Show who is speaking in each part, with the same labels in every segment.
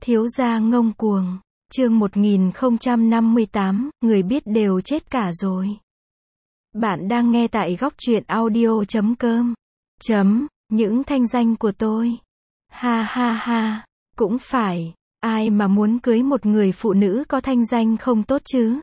Speaker 1: Thiếu gia ngông cuồng. Chương 1058, người biết đều chết cả rồi. Bạn đang nghe tại góc truyện audio.com. Những thanh danh của tôi. Ha ha ha, cũng phải, ai mà muốn cưới một người phụ nữ có thanh danh không tốt chứ?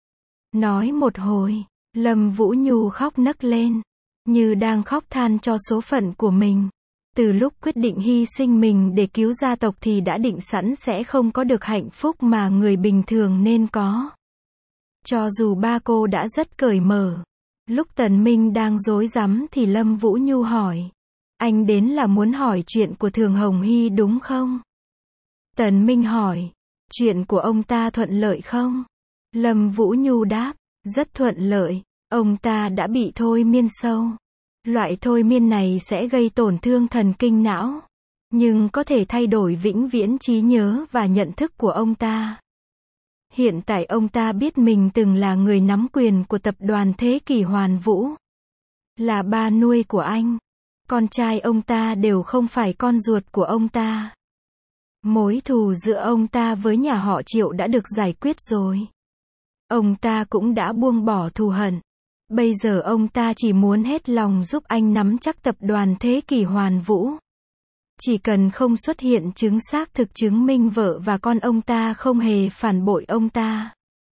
Speaker 1: Nói một hồi, Lâm Vũ Nhu khóc nấc lên, như đang khóc than cho số phận của mình. Từ lúc quyết định hy sinh mình để cứu gia tộc thì đã định sẵn sẽ không có được hạnh phúc mà người bình thường nên có. Cho dù ba cô đã rất cởi mở. Lúc Tần Minh đang rối rắm thì Lâm Vũ Nhu hỏi. Anh đến là muốn hỏi chuyện của Thường Hồng Hy đúng không? Tần Minh hỏi. Chuyện của ông ta thuận lợi không? Lâm Vũ Nhu đáp. Rất thuận lợi. Ông ta đã bị thôi miên sâu. Loại thôi miên này sẽ gây tổn thương thần kinh não, nhưng có thể thay đổi vĩnh viễn trí nhớ và nhận thức của ông ta. Hiện tại ông ta biết mình từng là người nắm quyền của tập đoàn Thế Kỷ Hoàn Vũ, là ba nuôi của anh. Con trai ông ta đều không phải con ruột của ông ta. Mối thù giữa ông ta với nhà họ Triệu đã được giải quyết rồi. Ông ta cũng đã buông bỏ thù hận. Bây giờ ông ta chỉ muốn hết lòng giúp anh nắm chắc tập đoàn Thế Kỷ Hoàn Vũ. Chỉ cần không xuất hiện chứng xác thực chứng minh vợ và con ông ta không hề phản bội ông ta.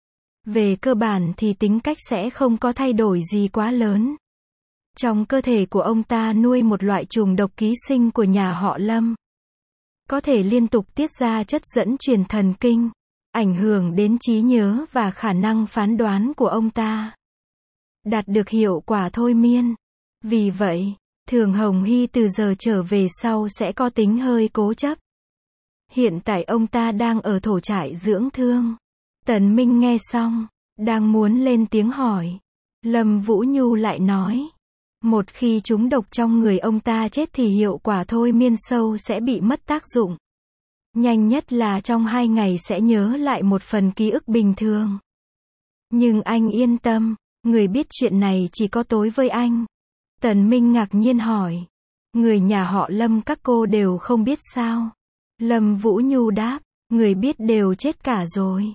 Speaker 1: Về cơ bản thì tính cách sẽ không có thay đổi gì quá lớn. Trong cơ thể của ông ta nuôi một loại trùng độc ký sinh của nhà họ Lâm. Có thể liên tục tiết ra chất dẫn truyền thần kinh, ảnh hưởng đến trí nhớ và khả năng phán đoán của ông ta. Đạt được hiệu quả thôi miên. Vì vậy, Thường Hồng Hy từ giờ trở về sau sẽ có tính hơi cố chấp. Hiện tại ông ta đang ở thổ trại dưỡng thương. Tần Minh nghe xong, đang muốn lên tiếng hỏi. Lâm Vũ Nhu lại nói. Một khi trúng độc trong người ông ta chết thì hiệu quả thôi miên sâu sẽ bị mất tác dụng. Nhanh nhất là trong 2 ngày sẽ nhớ lại một phần ký ức bình thường. Nhưng anh yên tâm. Người biết chuyện này chỉ có tối với anh. Tần Minh ngạc nhiên hỏi. Người nhà họ Lâm các cô đều không biết sao? Lâm Vũ Nhu đáp. Người biết đều chết cả rồi.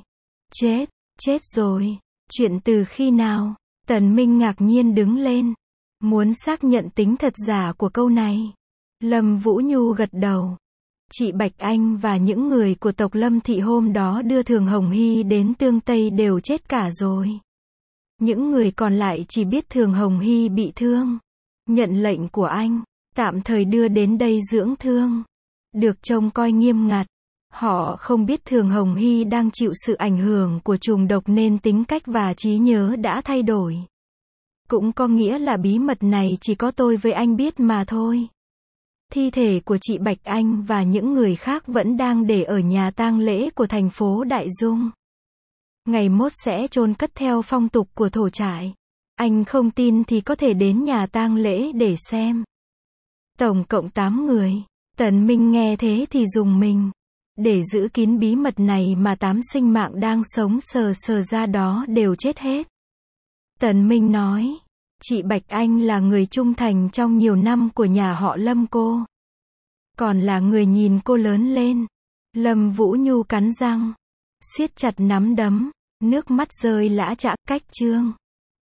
Speaker 1: Chết rồi. Chuyện từ khi nào? Tần Minh ngạc nhiên đứng lên. Muốn xác nhận tính thật giả của câu này. Lâm Vũ Nhu gật đầu. Chị Bạch Anh và những người của tộc Lâm Thị hôm đó đưa Thường Hồng Hy đến Tương Tây đều chết cả rồi. Những người còn lại chỉ biết Thường Hồng Hy bị thương. Nhận lệnh của anh, tạm thời đưa đến đây dưỡng thương. Được trông coi nghiêm ngặt. Họ không biết Thường Hồng Hy đang chịu sự ảnh hưởng của trùng độc nên tính cách và trí nhớ đã thay đổi. Cũng có nghĩa là bí mật này chỉ có tôi với anh biết mà thôi. Thi thể của chị Bạch Anh và những người khác vẫn đang để ở nhà tang lễ của thành phố Đại Dung. Ngày mốt sẽ chôn cất theo phong tục của thổ trại. Anh không tin thì có thể đến nhà tang lễ để xem. Tổng cộng 8 người. Tần Minh nghe thế thì rùng mình. Để giữ kín bí mật này mà 8 sinh mạng đang sống sờ ra đó đều chết hết. Tần Minh nói. Chị Bạch Anh là người trung thành trong nhiều năm của nhà họ Lâm cô. Còn là người nhìn cô lớn lên. Lâm Vũ Nhu cắn răng. Siết chặt nắm đấm, nước mắt rơi lã chã. Cách chương